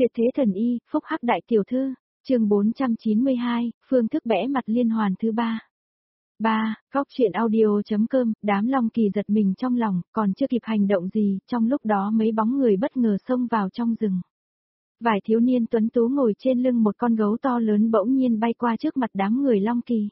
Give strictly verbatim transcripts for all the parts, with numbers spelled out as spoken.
Tuyệt thế thần y, phúc hắc đại tiểu thư, chương bốn trăm chín mươi hai, phương thức bẽ mặt liên hoàn thứ ba. ba. Góc truyện audio.com, đám Long Kỳ giật mình trong lòng, còn chưa kịp hành động gì, trong lúc đó mấy bóng người bất ngờ xông vào trong rừng. Vài thiếu niên tuấn tú ngồi trên lưng một con gấu to lớn bỗng nhiên bay qua trước mặt đám người Long Kỳ.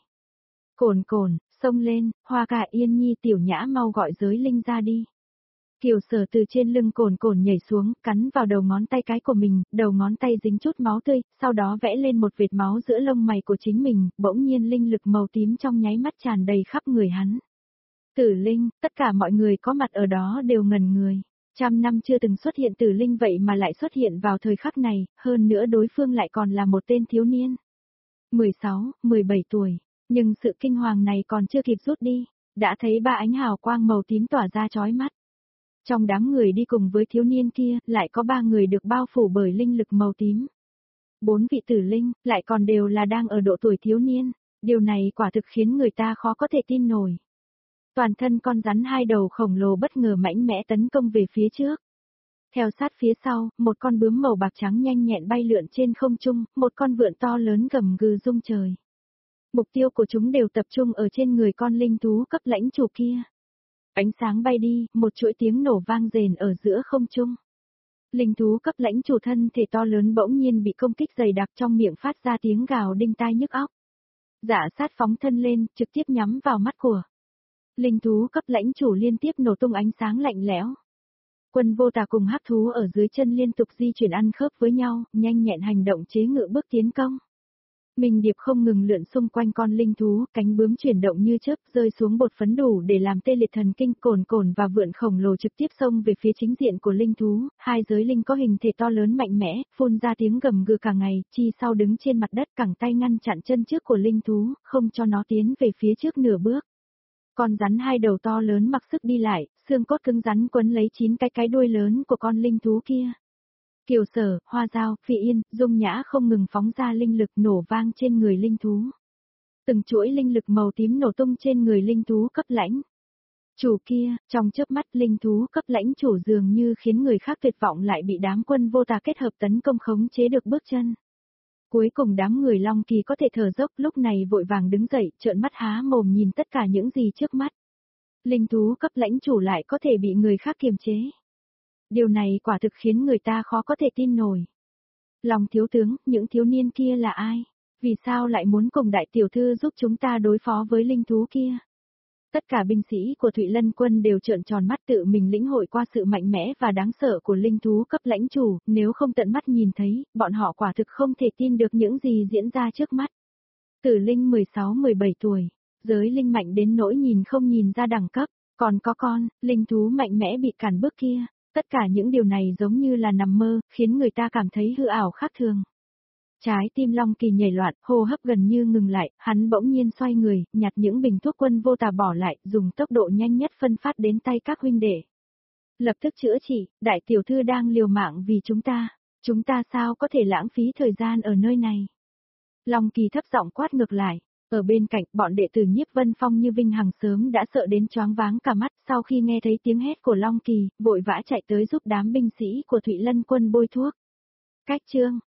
Cồn cồn, xông lên, Hoa Cả Yên Nhi Tiểu Nhã mau gọi giới linh ra đi. Kiều Sở từ trên lưng Cồn cồn nhảy xuống, cắn vào đầu ngón tay cái của mình, đầu ngón tay dính chút máu tươi, sau đó vẽ lên một vệt máu giữa lông mày của chính mình, bỗng nhiên linh lực màu tím trong nháy mắt tràn đầy khắp người hắn. Tử linh, tất cả mọi người có mặt ở đó đều ngẩn người. Trăm năm chưa từng xuất hiện tử linh vậy mà lại xuất hiện vào thời khắc này, hơn nữa đối phương lại còn là một tên thiếu niên. mười sáu, mười bảy tuổi, nhưng sự kinh hoàng này còn chưa kịp rút đi, đã thấy ba ánh hào quang màu tím tỏa ra chói mắt. Trong đám người đi cùng với thiếu niên kia, lại có ba người được bao phủ bởi linh lực màu tím. Bốn vị tử linh, lại còn đều là đang ở độ tuổi thiếu niên, điều này quả thực khiến người ta khó có thể tin nổi. Toàn thân con rắn hai đầu khổng lồ bất ngờ mạnh mẽ tấn công về phía trước. Theo sát phía sau, một con bướm màu bạc trắng nhanh nhẹn bay lượn trên không trung, một con vượn to lớn gầm gừ rung trời. Mục tiêu của chúng đều tập trung ở trên người con linh thú cấp lãnh chủ kia. Ánh sáng bay đi, một chuỗi tiếng nổ vang rền ở giữa không trung. Linh thú cấp lãnh chủ thân thể to lớn bỗng nhiên bị công kích dày đặc, trong miệng phát ra tiếng gào đinh tai nhức óc. Dạ sát phóng thân lên, trực tiếp nhắm vào mắt của linh thú cấp lãnh chủ, liên tiếp nổ tung ánh sáng lạnh lẽo. Quân Vô Tà cùng hắc thú ở dưới chân liên tục di chuyển ăn khớp với nhau, nhanh nhẹn hành động chế ngự bước tiến công. Minh điệp không ngừng lượn xung quanh con linh thú, cánh bướm chuyển động như chớp, rơi xuống bột phấn đủ để làm tê liệt thần kinh. Cồn cồn và vượn khổng lồ trực tiếp xông về phía chính diện của linh thú, hai giới linh có hình thể to lớn mạnh mẽ, phun ra tiếng gầm gừ cả ngày, chi sau đứng trên mặt đất cẳng tay ngăn chặn chân trước của linh thú, không cho nó tiến về phía trước nửa bước. Con rắn hai đầu to lớn mặc sức đi lại, xương cốt cứng rắn quấn lấy chín cái cái đuôi lớn của con linh thú kia. Kiều Sở, Hoa Dao, Phi Yên, Dung Nhã không ngừng phóng ra linh lực nổ vang trên người linh thú. Từng chuỗi linh lực màu tím nổ tung trên người linh thú cấp lãnh chủ kia, trong chớp mắt linh thú cấp lãnh chủ dường như khiến người khác tuyệt vọng lại bị đám Quân Vô Tà kết hợp tấn công khống chế được bước chân. Cuối cùng đám người Long Kỳ có thể thở dốc, lúc này vội vàng đứng dậy, trợn mắt há mồm nhìn tất cả những gì trước mắt. Linh thú cấp lãnh chủ lại có thể bị người khác kiềm chế. Điều này quả thực khiến người ta khó có thể tin nổi. Long thiếu tướng, những thiếu niên kia là ai? Vì sao lại muốn cùng đại tiểu thư giúp chúng ta đối phó với linh thú kia? Tất cả binh sĩ của Thụy Lân quân đều trợn tròn mắt, tự mình lĩnh hội qua sự mạnh mẽ và đáng sợ của linh thú cấp lãnh chủ, nếu không tận mắt nhìn thấy, bọn họ quả thực không thể tin được những gì diễn ra trước mắt. Tử linh mười sáu mười bảy tuổi, giới linh mạnh đến nỗi nhìn không nhìn ra đẳng cấp, còn có con, linh thú mạnh mẽ bị cản bước kia. Tất cả những điều này giống như là nằm mơ, khiến người ta cảm thấy hư ảo khác thường. Trái tim Long Kỳ nhảy loạn, hô hấp gần như ngừng lại, hắn bỗng nhiên xoay người, nhặt những bình thuốc Quân Vô Tà bỏ lại, dùng tốc độ nhanh nhất phân phát đến tay các huynh đệ. Lập tức chữa trị, đại tiểu thư đang liều mạng vì chúng ta, chúng ta sao có thể lãng phí thời gian ở nơi này. Long Kỳ thấp giọng quát ngược lại. Ở bên cạnh, bọn đệ tử Nhiếp Vân Phong như Vinh Hằng sớm đã sợ đến choáng váng cả mắt, sau khi nghe thấy tiếng hét của Long Kỳ, vội vã chạy tới giúp đám binh sĩ của Thụy Lân quân bôi thuốc. Cách chương